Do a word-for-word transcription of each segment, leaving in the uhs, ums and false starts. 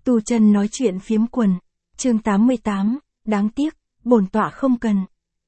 Tu chân nói chuyện phiếm quần. Chương tám mươi tám, đáng tiếc, bổn tọa không cần.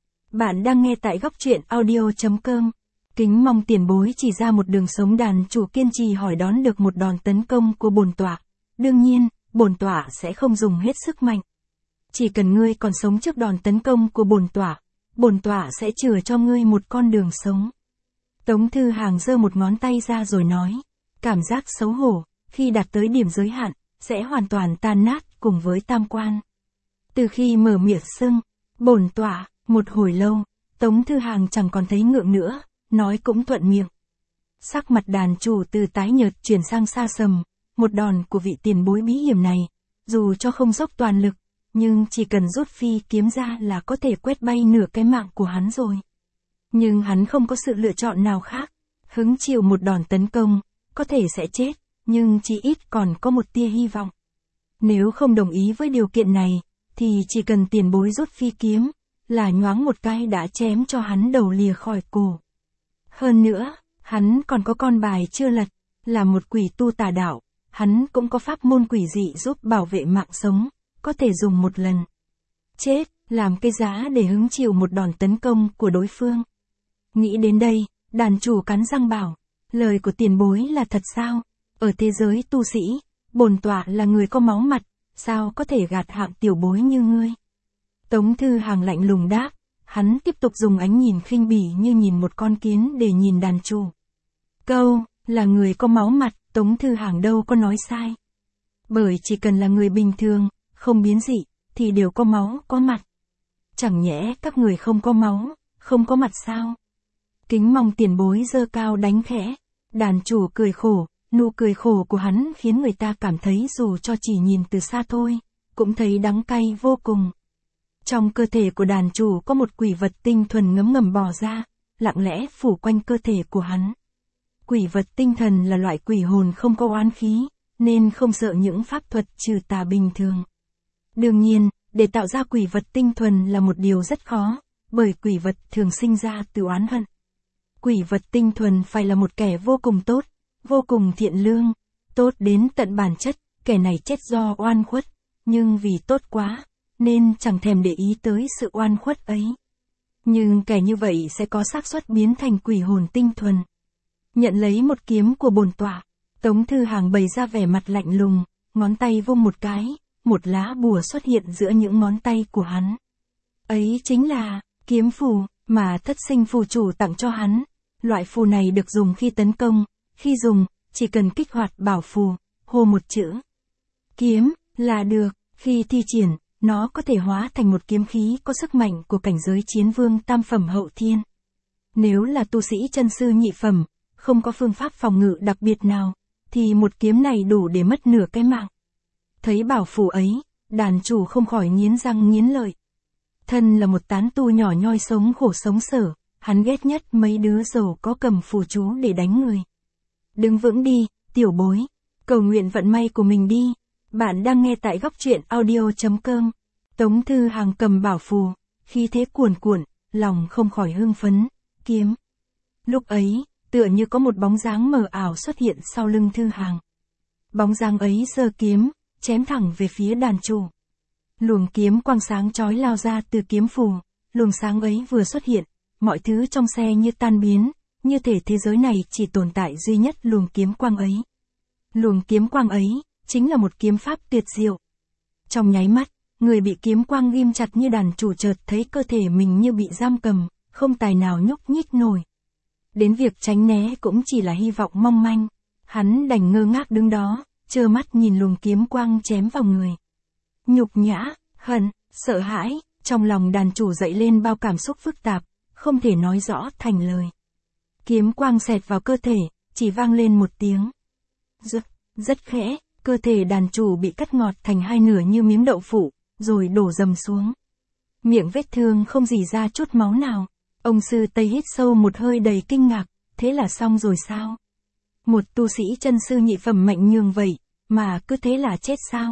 Bạn đang nghe tại góc truyện audio chấm com. Kính mong tiền bối chỉ ra một đường sống đàn chủ kiên trì hỏi đón được một đòn tấn công của bổn tọa. Đương nhiên, bổn tọa sẽ không dùng hết sức mạnh. Chỉ cần ngươi còn sống trước đòn tấn công của bổn tọa, bổn tọa sẽ chừa cho ngươi một con đường sống. Tống Thư Hàng giơ một ngón tay ra rồi nói, cảm giác xấu hổ, khi đạt tới điểm giới hạn, sẽ hoàn toàn tan nát cùng với tam quan. Từ khi mở miệng xưng, bổn tọa, một hồi lâu, Tống Thư Hàng chẳng còn thấy ngượng nữa, nói cũng thuận miệng. Sắc mặt đàn chủ từ tái nhợt chuyển sang xa sầm, một đòn của vị tiền bối bí hiểm này, dù cho không dốc toàn lực, nhưng chỉ cần rút phi kiếm ra là có thể quét bay nửa cái mạng của hắn rồi. Nhưng hắn không có sự lựa chọn nào khác, hứng chịu một đòn tấn công, có thể sẽ chết, nhưng chỉ ít còn có một tia hy vọng. Nếu không đồng ý với điều kiện này, thì chỉ cần tiền bối rút phi kiếm, là nhoáng một cái đã chém cho hắn đầu lìa khỏi cổ. Hơn nữa, hắn còn có con bài chưa lật, là một quỷ tu tà đạo, hắn cũng có pháp môn quỷ dị giúp bảo vệ mạng sống, có thể dùng một lần. Chết, làm cái giá để hứng chịu một đòn tấn công của đối phương. Nghĩ đến đây, đàn chủ cắn răng bảo, lời của tiền bối là thật sao? Ở thế giới tu sĩ, bổn tọa là người có máu mặt, sao có thể gạt hạng tiểu bối như ngươi? Tống Thư Hàng lạnh lùng đáp, hắn tiếp tục dùng ánh nhìn khinh bỉ như nhìn một con kiến để nhìn đàn chủ. Câu, là người có máu mặt, Tống Thư Hàng đâu có nói sai. Bởi chỉ cần là người bình thường, không biến dị, thì đều có máu, có mặt. Chẳng nhẽ các người không có máu, không có mặt sao? Kính mong tiền bối giơ cao đánh khẽ. Đàn chủ cười khổ, nụ cười khổ của hắn khiến người ta cảm thấy dù cho chỉ nhìn từ xa thôi, cũng thấy đắng cay vô cùng. Trong cơ thể của đàn chủ có một quỷ vật tinh thuần ngấm ngầm bò ra, lặng lẽ phủ quanh cơ thể của hắn. Quỷ vật tinh thần là loại quỷ hồn không có oán khí, nên không sợ những pháp thuật trừ tà bình thường. Đương nhiên, để tạo ra quỷ vật tinh thuần là một điều rất khó, bởi quỷ vật thường sinh ra từ oán hận. Quỷ vật tinh thuần phải là một kẻ vô cùng tốt, vô cùng thiện lương, tốt đến tận bản chất, kẻ này chết do oan khuất, nhưng vì tốt quá, nên chẳng thèm để ý tới sự oan khuất ấy. Nhưng kẻ như vậy sẽ có xác suất biến thành quỷ hồn tinh thuần. Nhận lấy một kiếm của bổn tọa, Tống Thư Hàng bày ra vẻ mặt lạnh lùng, ngón tay vung một cái, một lá bùa xuất hiện giữa những ngón tay của hắn. Ấy chính là kiếm phù mà thất sinh phù chủ tặng cho hắn. Loại phù này được dùng khi tấn công, khi dùng, chỉ cần kích hoạt bảo phù, hô một chữ kiếm là được, khi thi triển, nó có thể hóa thành một kiếm khí có sức mạnh của cảnh giới chiến vương tam phẩm hậu thiên. Nếu là tu sĩ chân sư nhị phẩm, không có phương pháp phòng ngự đặc biệt nào, thì một kiếm này đủ để mất nửa cái mạng. Thấy bảo phù ấy, đàn chủ không khỏi nghiến răng nghiến lợi. Thân là một tán tu nhỏ nhoi sống khổ sống sở, hắn ghét nhất mấy đứa giàu có cầm phù chú để đánh người. Đứng vững đi, tiểu bối, cầu nguyện vận may của mình đi. Bạn đang nghe tại góc truyện audio chấm com. Tống Thư Hàng cầm bảo phù, khí thế cuồn cuộn, lòng không khỏi hưng phấn, kiếm. Lúc ấy, tựa như có một bóng dáng mờ ảo xuất hiện sau lưng Thư Hàng. Bóng dáng ấy giơ kiếm, chém thẳng về phía đàn chủ. Luồng kiếm quang sáng chói lao ra từ kiếm phù, luồng sáng ấy vừa xuất hiện, mọi thứ trong xe như tan biến, như thể thế giới này chỉ tồn tại duy nhất luồng kiếm quang ấy. Luồng kiếm quang ấy, chính là một kiếm pháp tuyệt diệu. Trong nháy mắt, người bị kiếm quang ghim chặt như đàn chủ chợt thấy cơ thể mình như bị giam cầm, không tài nào nhúc nhích nổi. Đến việc tránh né cũng chỉ là hy vọng mong manh, hắn đành ngơ ngác đứng đó, trơ mắt nhìn luồng kiếm quang chém vào người. Nhục nhã, hận, sợ hãi, trong lòng đàn chủ dậy lên bao cảm xúc phức tạp, không thể nói rõ thành lời. Kiếm quang xẹt vào cơ thể, chỉ vang lên một tiếng. Rất, rất khẽ, cơ thể đàn chủ bị cắt ngọt thành hai nửa như miếng đậu phụ, rồi đổ dầm xuống. Miệng vết thương không rỉ ra chút máu nào. Ông sư Tây hít sâu một hơi đầy kinh ngạc, thế là xong rồi sao? Một tu sĩ chân sư nhị phẩm mạnh nhường vậy, mà cứ thế là chết sao?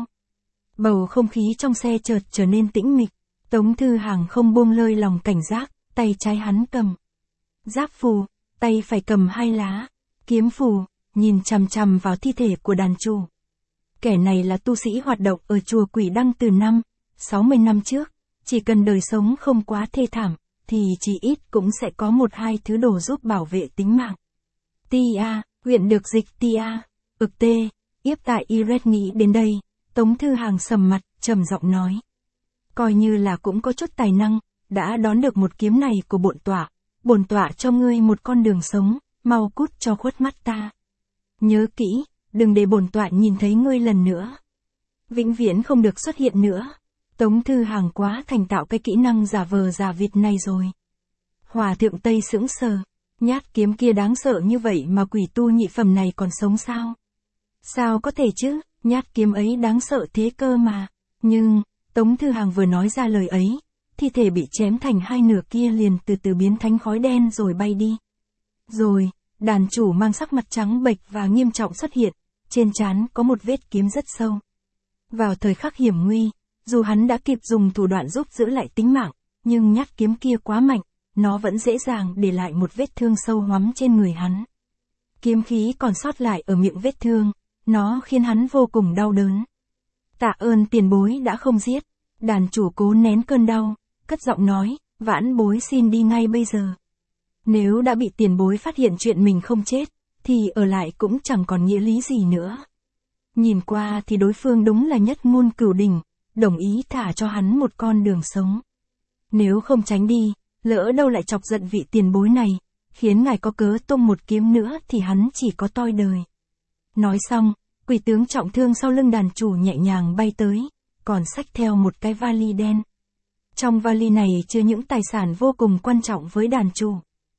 Bầu không khí trong xe chợt trở nên tĩnh mịch, Tống Thư Hàng không buông lơi lòng cảnh giác, tay trái hắn cầm giáp phù, tay phải cầm hai lá kiếm phù, nhìn chằm chằm vào thi thể của đàn chủ. Kẻ này là tu sĩ hoạt động ở chùa Quỷ Đăng từ năm, sáu mươi năm trước, chỉ cần đời sống không quá thê thảm, thì chỉ ít cũng sẽ có một hai thứ đồ giúp bảo vệ tính mạng. Tia, huyện được dịch tia, ực tê, yếp tại Iret nghĩ đến đây, Tống Thư Hàng sầm mặt, trầm giọng nói. Coi như là cũng có chút tài năng, đã đón được một kiếm này của bổn tọa, bổn tọa cho ngươi một con đường sống, mau cút cho khuất mắt ta. Nhớ kỹ, đừng để bổn tọa nhìn thấy ngươi lần nữa. Vĩnh viễn không được xuất hiện nữa. Tống Thư Hàng quá thành tạo cái kỹ năng giả vờ giả vịt này rồi. Hòa thượng Tây sững sờ, nhát kiếm kia đáng sợ như vậy mà quỷ tu nhị phẩm này còn sống sao? Sao có thể chứ, nhát kiếm ấy đáng sợ thế cơ mà. Nhưng, Tống Thư Hàng vừa nói ra lời ấy, thi thể bị chém thành hai nửa kia liền từ từ biến thành khói đen rồi bay đi. Rồi, đàn chủ mang sắc mặt trắng bệch và nghiêm trọng xuất hiện, trên trán có một vết kiếm rất sâu. Vào thời khắc hiểm nguy, dù hắn đã kịp dùng thủ đoạn giúp giữ lại tính mạng, nhưng nhát kiếm kia quá mạnh, nó vẫn dễ dàng để lại một vết thương sâu hoắm trên người hắn. Kiếm khí còn sót lại ở miệng vết thương, nó khiến hắn vô cùng đau đớn. Tạ ơn tiền bối đã không giết, đàn chủ cố nén cơn đau, cất giọng nói, vãn bối xin đi ngay bây giờ. Nếu đã bị tiền bối phát hiện chuyện mình không chết, thì ở lại cũng chẳng còn nghĩa lý gì nữa. Nhìn qua thì đối phương đúng là nhất ngôn cửu đỉnh, đồng ý thả cho hắn một con đường sống. Nếu không tránh đi, lỡ đâu lại chọc giận vị tiền bối này, khiến ngài có cớ tung một kiếm nữa thì hắn chỉ có toi đời. Nói xong, quỷ tướng trọng thương sau lưng đàn chủ nhẹ nhàng bay tới, còn xách theo một cái vali đen. Trong vali này chứa những tài sản vô cùng quan trọng với đàn chủ.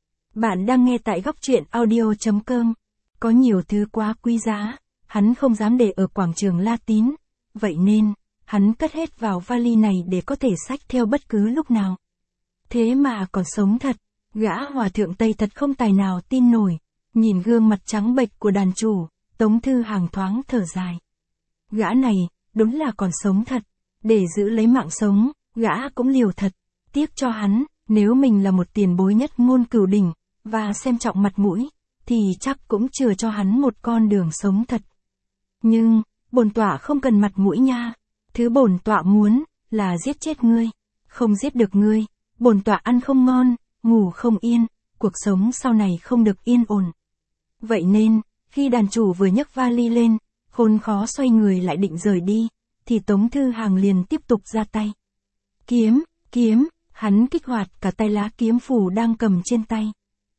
Bạn đang nghe tại góc truyện audio chấm com. Có nhiều thứ quá quý giá, hắn không dám để ở quảng trường La Tín, vậy nên, hắn cất hết vào vali này để có thể xách theo bất cứ lúc nào. Thế mà còn sống thật, gã hòa thượng Tây thật không tài nào tin nổi, nhìn gương mặt trắng bệch của đàn chủ, Tống Thư Hàng thoáng thở dài. Gã này, đúng là còn sống thật, để giữ lấy mạng sống, gã cũng liều thật, tiếc cho hắn, nếu mình là một tiền bối nhất ngôn cửu đỉnh, và xem trọng mặt mũi, thì chắc cũng chừa cho hắn một con đường sống thật. Nhưng, bổn tọa không cần mặt mũi nha, thứ bổn tọa muốn, là giết chết ngươi, không giết được ngươi, bổn tọa ăn không ngon, ngủ không yên, cuộc sống sau này không được yên ổn. Vậy nên, khi đàn chủ vừa nhấc vali lên, khốn khó xoay người lại định rời đi, thì Tống Thư Hàng liền tiếp tục ra tay. Kiếm, kiếm, hắn kích hoạt cả tay lá kiếm phù đang cầm trên tay.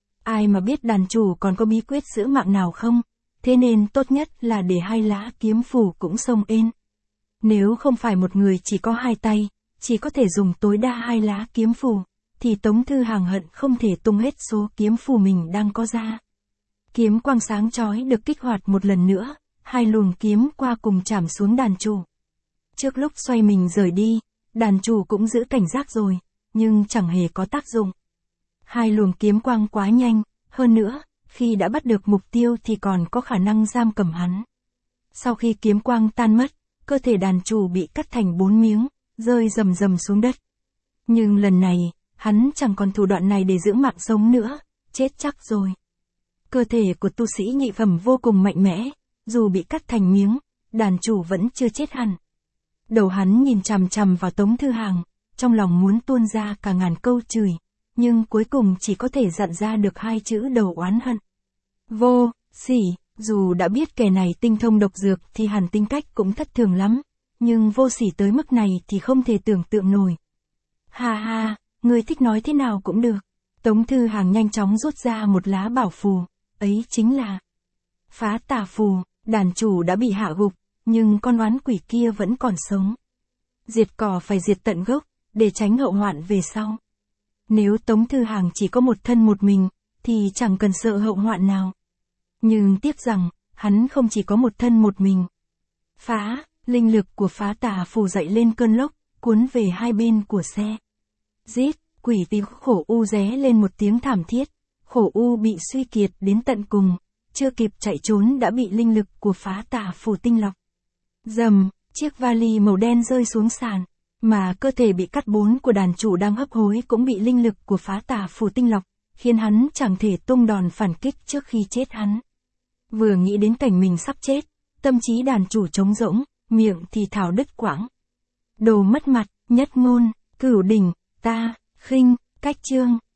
Ai mà biết đàn chủ còn có bí quyết giữ mạng nào không, thế nên tốt nhất là để hai lá kiếm phù cũng xông ên. Nếu không phải một người chỉ có hai tay, chỉ có thể dùng tối đa hai lá kiếm phù, thì Tống Thư Hàng hận không thể tung hết số kiếm phù mình đang có ra. Kiếm quang sáng chói được kích hoạt một lần nữa, hai luồng kiếm qua cùng chạm xuống đàn chủ. Trước lúc xoay mình rời đi, đàn chủ cũng giữ cảnh giác rồi, nhưng chẳng hề có tác dụng. Hai luồng kiếm quang quá nhanh, hơn nữa, khi đã bắt được mục tiêu thì còn có khả năng giam cầm hắn. Sau khi kiếm quang tan mất, cơ thể đàn chủ bị cắt thành bốn miếng, rơi rầm rầm xuống đất. Nhưng lần này, hắn chẳng còn thủ đoạn này để giữ mạng sống nữa, chết chắc rồi. Cơ thể của tu sĩ nhị phẩm vô cùng mạnh mẽ, dù bị cắt thành miếng, đàn chủ vẫn chưa chết hẳn. Đầu hắn nhìn chằm chằm vào Tống Thư Hàng, trong lòng muốn tuôn ra cả ngàn câu chửi, nhưng cuối cùng chỉ có thể dặn ra được hai chữ đầu oán hận. Vô, sỉ, dù đã biết kẻ này tinh thông độc dược thì hẳn tính cách cũng thất thường lắm, nhưng vô sỉ tới mức này thì không thể tưởng tượng nổi. Ha ha, người thích nói thế nào cũng được. Tống Thư Hàng nhanh chóng rút ra một lá bảo phù, ấy chính là Phá Tà Phù. Đàn chủ đã bị hạ gục, nhưng con oán quỷ kia vẫn còn sống. Diệt cỏ phải diệt tận gốc, để tránh hậu hoạn về sau. Nếu Tống Thư Hàng chỉ có một thân một mình, thì chẳng cần sợ hậu hoạn nào. Nhưng tiếc rằng, hắn không chỉ có một thân một mình. Phá, linh lực của Phá Tà Phù dậy lên cơn lốc, cuốn về hai bên của xe. Giết, quỷ tí khổ u ré lên một tiếng thảm thiết, khổ u bị suy kiệt đến tận cùng, chưa kịp chạy trốn đã bị linh lực của Phá Tà Phù tinh lọc. Dầm, chiếc vali màu đen rơi xuống sàn, mà cơ thể bị cắt bốn của đàn chủ đang hấp hối cũng bị linh lực của Phá Tà Phù tinh lọc, khiến hắn chẳng thể tung đòn phản kích trước khi chết hắn. Vừa nghĩ đến cảnh mình sắp chết, tâm trí đàn chủ trống rỗng, miệng thì thảo đứt quãng. Đồ mất mặt, nhất ngôn, cửu đỉnh, ta, khinh, cách chương.